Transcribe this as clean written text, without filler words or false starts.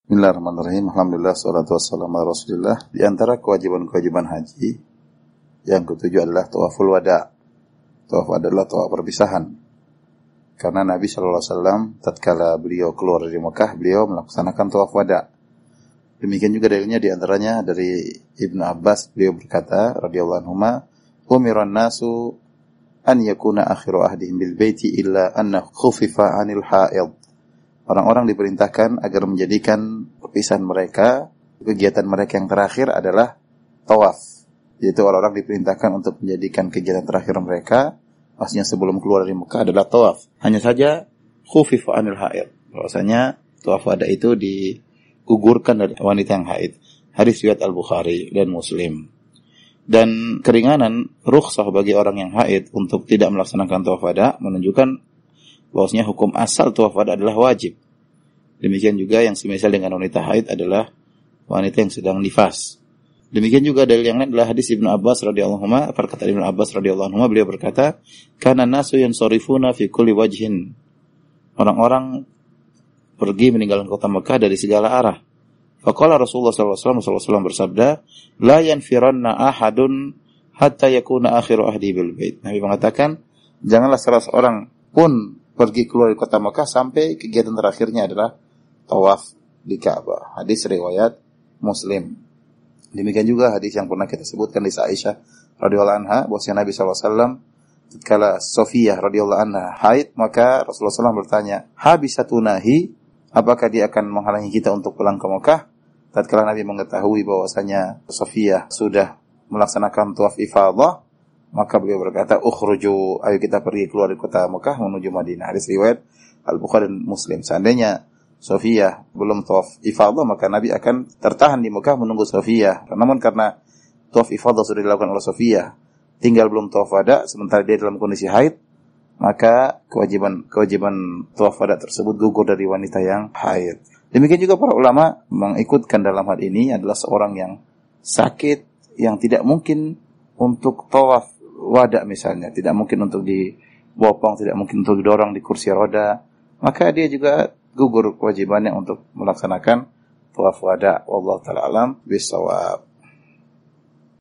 Bismillahirrahmanirrahim. Alhamdulillah, salatu wassalamu ala Rasulillah. Di antara kewajiban-kewajiban haji yang ketujuh adalah tawaful wada. Tawaf adalah tawaf perpisahan. Karena Nabi SAW tatkala beliau keluar dari Mekah, beliau melaksanakan tawaf wada. Demikian juga dalilnya di antaranya dari Ibnu Abbas, beliau berkata radhiyallahu anhuma, "Umiran nasu an yakuna akhiru ahdihim bil baiti illa anna khufifa 'anil haid." Orang-orang diperintahkan agar menjadikan perpisahan mereka, kegiatan mereka yang terakhir adalah tawaf. Yaitu orang-orang diperintahkan untuk menjadikan kegiatan terakhir mereka, maksudnya sebelum keluar dari Mekah adalah tawaf. Hanya saja khufifa 'anil haid. Bahwasanya tawaf wada itu digugurkan dari wanita yang haid. Hadis riwayat Al-Bukhari dan Muslim. Dan keringanan rukhsah bagi orang yang haid untuk tidak melaksanakan tawaf wada menunjukkan bahwasanya hukum asal tawaf wada adalah wajib. Demikian juga yang semisal dengan wanita haid adalah wanita yang sedang nifas. Demikian juga dalil yang lain adalah hadis Ibnu Abbas radhiyallahu anhu, perkataan Ibnu Abbas radhiyallahu anhu, beliau berkata, "Kana nasu yansarifuna fi kulli wajhin." Orang-orang pergi meninggalkan kota Mekah dari segala arah. Faqala Rasulullah sallallahu alaihi wasallam bersabda, "La yanfiranna ahadun hatta yakuna akhiru ahdi bil bait." Nabi mengatakan, janganlah salah seorang pun pergi keluar dari kota Mekah sampai kegiatan terakhirnya adalah tawaf di Ka'bah. Hadis riwayat Muslim. Demikian juga hadis yang pernah kita sebutkan di Aisyah radhiyallahu anha, bahwasanya Nabi SAW tatkala Sofiyah radhiyallahu anha haid, maka Rasulullah SAW bertanya, "Habisatunahi, apakah dia akan menghalangi kita untuk pulang ke Mekah?" Tatkala Nabi mengetahui bahwasanya Sofiyah sudah melaksanakan tawaf ifadah, maka beliau berkata, "Ukhruju, ayo kita pergi keluar dari kota Mekah menuju Madinah." Hadis riwayat Al-Bukhari dan Muslim. Seandainya Sofiyah belum tawaf ifadah, maka Nabi akan tertahan di Mekah menunggu Sofiyah. Namun karena tawaf ifadah sudah dilakukan oleh Sofiyah, tinggal belum tawaf wada, sementara dia dalam kondisi haid, maka kewajiban tawaf wada tersebut gugur dari wanita yang haid. Demikian juga para ulama mengikutkan dalam hal ini adalah seorang yang sakit, yang tidak mungkin untuk tawaf wada misalnya, tidak mungkin untuk dibopong, tidak mungkin untuk didorong di kursi roda, maka dia juga gugur kewajibannya untuk melaksanakan tawaf wada. Wallahu ta'ala alam bisawab.